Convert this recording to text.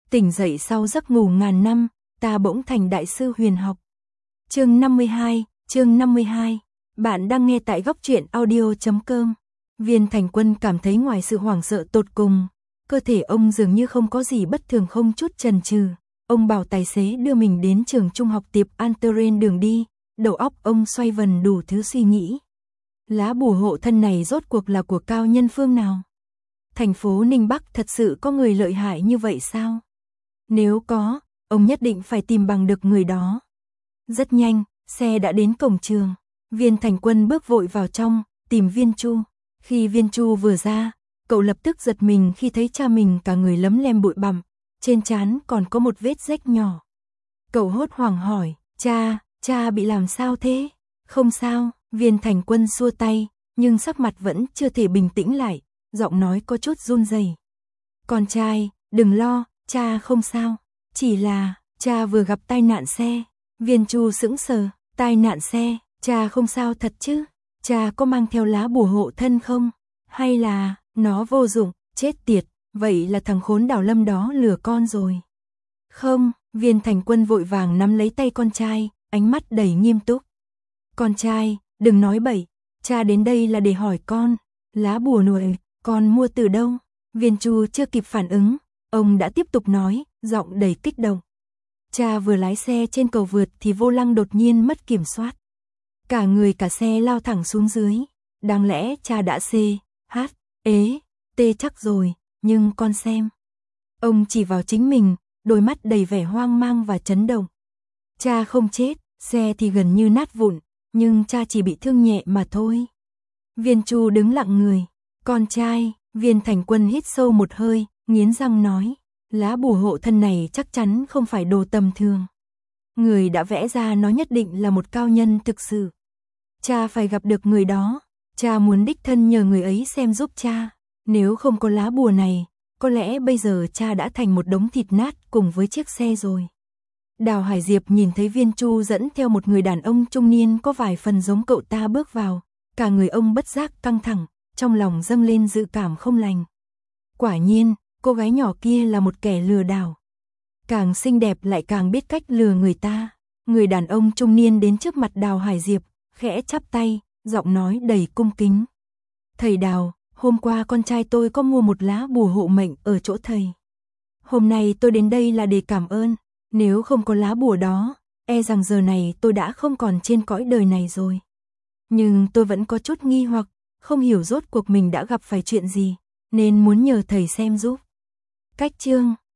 Tỉnh dậy sau giấc ngủ ngàn năm, ta bỗng thành đại sư huyền học. Chương 52, bạn đang nghe tại góc truyện audio.com. Viên Thành Quân cảm thấy ngoài sự hoảng sợ tột cùng, cơ thể ông dường như không có gì bất thường, không chút chần chừ. Ông bảo tài xế đưa mình đến trường trung học Tiệp An trên đường đi, đầu óc ông xoay vần đủ thứ suy nghĩ. Lá bùa hộ thân này rốt cuộc là của cao nhân phương nào? Thành phố Ninh Bắc thật sự có người lợi hại như vậy sao? Nếu có, ông nhất định phải tìm bằng được người đó. Rất nhanh, xe đã đến cổng trường. Viên Thành Quân bước vội vào trong, tìm Viên Chu. Khi Viên Chu vừa ra, cậu lập tức giật mình khi thấy cha mình cả người lấm lem bụi bặm, trên trán còn có một vết rách nhỏ. Cậu hốt hoảng hỏi, cha bị làm sao thế? Không sao, Viên Thành Quân xua tay, nhưng sắc mặt vẫn chưa thể bình tĩnh lại, giọng nói có chút run rẩy. Con trai, đừng lo, cha không sao, chỉ là cha vừa gặp tai nạn xe. Viên Chu sững sờ, tai nạn xe, cha không sao thật chứ? Cha có mang theo lá bùa hộ thân không? Hay là nó vô dụng, chết tiệt, vậy là thằng khốn Đào Lâm đó lừa con rồi. Không, Viên Thành Quân vội vàng nắm lấy tay con trai, ánh mắt đầy nghiêm túc. Con trai, đừng nói bậy, cha đến đây là để hỏi con, lá bùa nuôi, con mua từ đâu? Viên Chu chưa kịp phản ứng, ông đã tiếp tục nói, giọng đầy kích động. Cha vừa lái xe trên cầu vượt thì vô lăng đột nhiên mất kiểm soát. Cả người cả xe lao thẳng xuống dưới. Đáng lẽ cha đã tê chắc rồi, nhưng con xem. Ông chỉ vào chính mình, đôi mắt đầy vẻ hoang mang và chấn động. Cha không chết, xe thì gần như nát vụn, nhưng cha chỉ bị thương nhẹ mà thôi. Viên Chu đứng lặng người. Con trai, Viên Thành Quân hít sâu một hơi, nghiến răng nói. Lá bùa hộ thân này chắc chắn không phải đồ tầm thường. Người đã vẽ ra nó nhất định là một cao nhân thực sự. Cha phải gặp được người đó. Cha muốn đích thân nhờ người ấy xem giúp cha. Nếu không có lá bùa này, có lẽ bây giờ cha đã thành một đống thịt nát cùng với chiếc xe rồi. Đào Hải Diệp nhìn thấy Viên Chu dẫn theo một người đàn ông trung niên có vài phần giống cậu ta bước vào. Cả người ông bất giác căng thẳng, trong lòng dâng lên dự cảm không lành. Quả nhiên, cô gái nhỏ kia là một kẻ lừa đảo. Càng xinh đẹp lại càng biết cách lừa người ta. Người đàn ông trung niên đến trước mặt Đào Hải Diệp, khẽ chắp tay, giọng nói đầy cung kính. Thầy Đào, hôm qua con trai tôi có mua một lá bùa hộ mệnh ở chỗ thầy. Hôm nay tôi đến đây là để cảm ơn. Nếu không có lá bùa đó, e rằng giờ này tôi đã không còn trên cõi đời này rồi. Nhưng tôi vẫn có chút nghi hoặc, không hiểu rốt cuộc mình đã gặp phải chuyện gì, nên muốn nhờ thầy xem giúp. Cách chương